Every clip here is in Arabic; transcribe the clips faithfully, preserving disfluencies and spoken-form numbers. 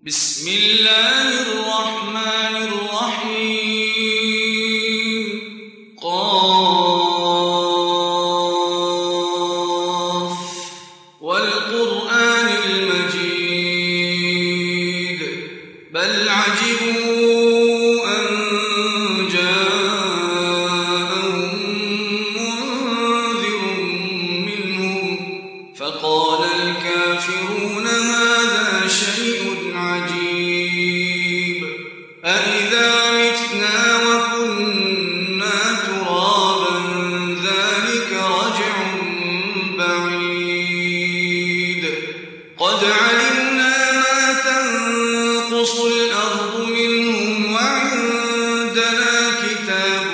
بسم الله الرحمن الرحيم قاف والقرآن المجيد بل عجبوا أن جاءهم منذر منهم فقال الكافرون هذا شيء عجيب أإذا متنا وكنا ترابا ذلك رجع بعيد قد علمنا ما تنقص الأرض منهم وعندنا كتاب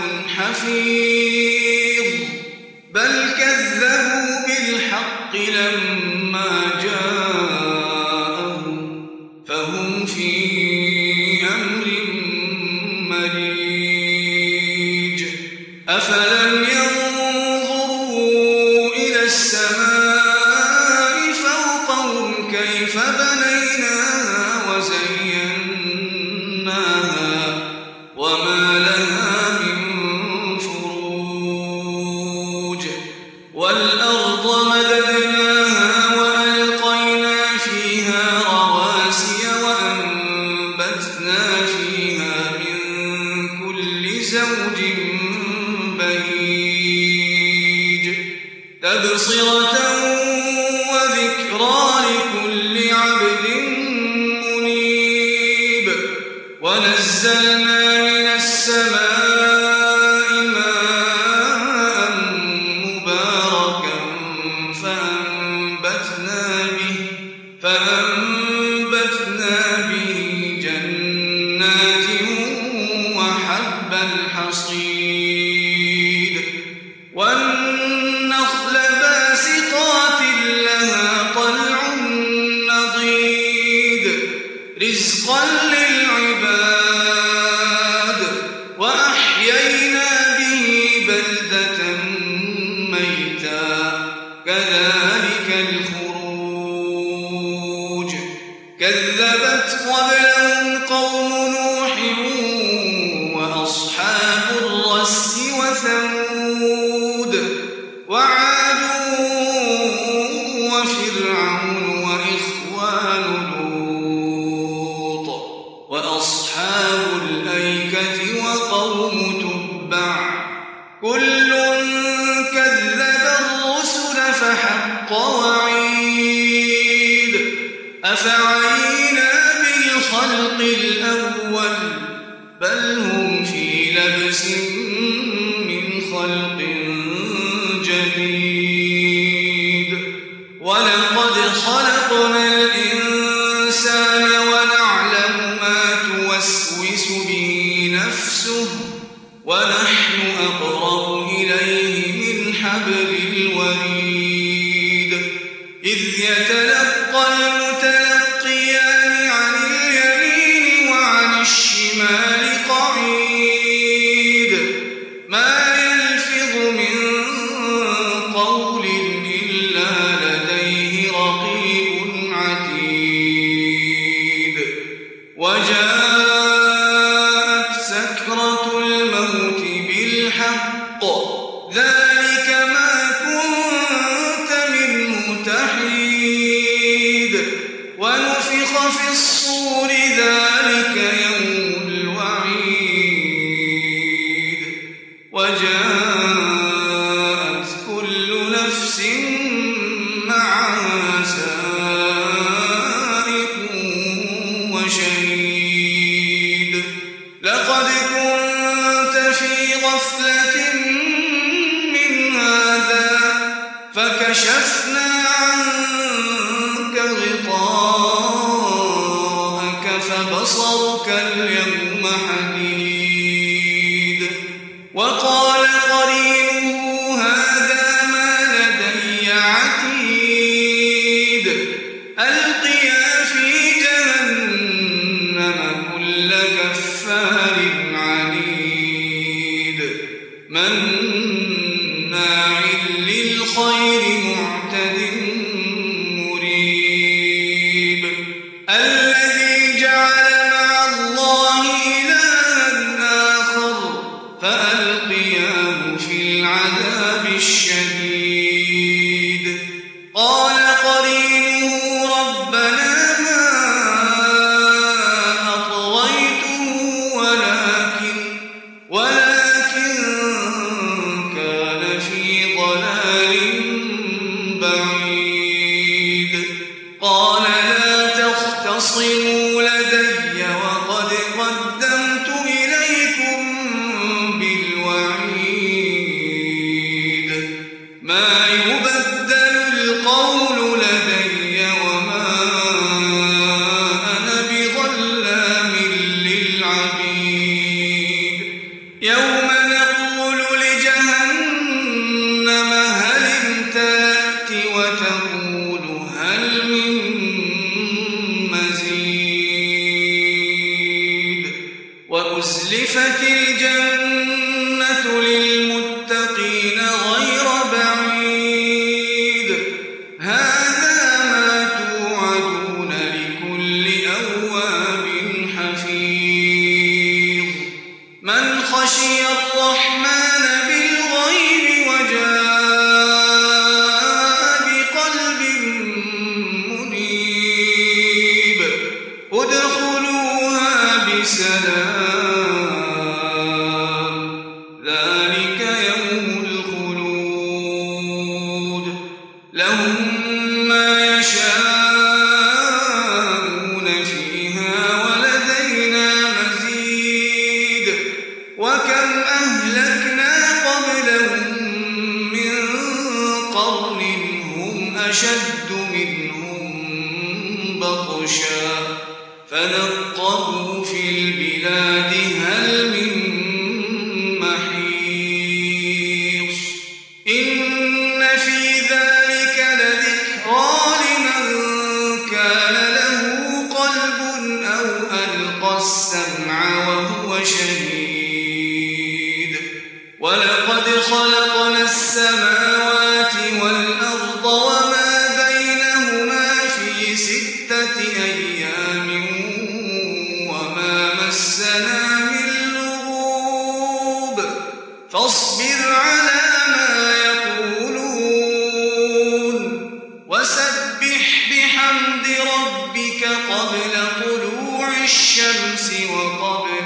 حفيظ بل كذبوا بالحق لما جاءهم فهم في أمر مريج أفلم ينظروا إلى السماء فوقهم كيف بنيناها وزيناها وما لها من فروج والأرض مددناها وألقينا فيها رواسي وأنبتنا فيها من كل زوج بهيج تبصرة وذكرى لكل عبد منيب ونزلنا من السماء ماء مباركا فأنبتنا به فأنبتنا به جنات وحب الحصيد والنخل باسقات لها طلع نضيد رزقا للعباد وأحيينا به بلدة ميتا كذلك الخروج كذبت قبلهم قوم نوح وأصحاب الرس وثمود وعاد وفرعون وإخوان لوط وأصحاب الأيكة وقوم تبع كل كذب الرسل فحق وعيد أفعينا بالخلق الأول بل هم في لبس من خلق جديد ولقد خلقنا الإنسان ونعلم ما توسوس به نفسه ونحن أقرب إليه من حبل الوريد إذ يتلقى المتلقيان عن اليمين وعن الشمال قعيد ما يلفظ من قول إلا لديه رقيب عتيد وجاءت سكرة الموت بالحق ذلك ما كنت منه تحيد ونفخ في الصور ذلك يوم الوعيد وجاءت كل نفس معها سائق وشهيد لقد كنت في غفلة من هذا فكشفنا عنك غطاءك فبصرك اليوم حديد وقال قرينه هذا ما لدي عتيد ألقيا في جهنم كل كفار عنيد مناع للخير معتد مريب الذي جعل تختصموا لدي وقد قدمت إليكم بالوعيد ما يبدل القول لدي وما أنا بظلام للعبيد يوم نقول لجهنم هل امتلأت وتقول هل من مزيد وأزلفت الجنة للمتقين غير بعيد هذا ما توعدون لكل أواب حفيظ من خشي الرحمن بالغيب وجاء بقلب منيب ادخلوها بسلام ذلك يوم الخلود لهم ما يشاءون فيها ولدينا مزيد وكم أهلكنا قبلهم من قرن هم أشد منهم بطشا فنقبوا في البلاد هل من محيص إن في ذلك لذكرى لمن كان له قلب أو ألقى السمع وهو شهيد ولقد خلقنا السماوات والأرض وما بينهما في ستة أيام وما مسنا من لغوب فاصبر على ما يقولون وسبح بحمد ربك قبل طلوع الشمس وقبل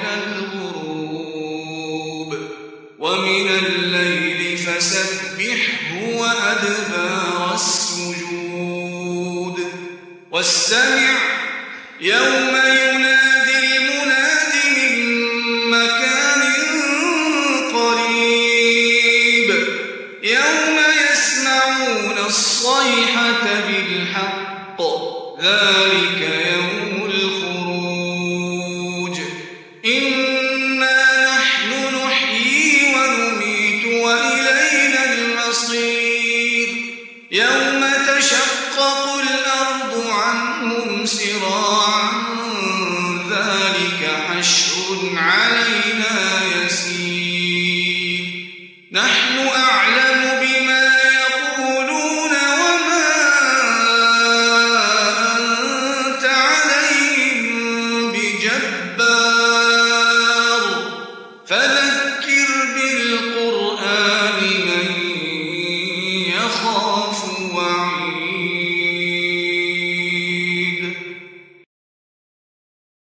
الغروب ومن الليل فسبحه وأدبار السجود واستمع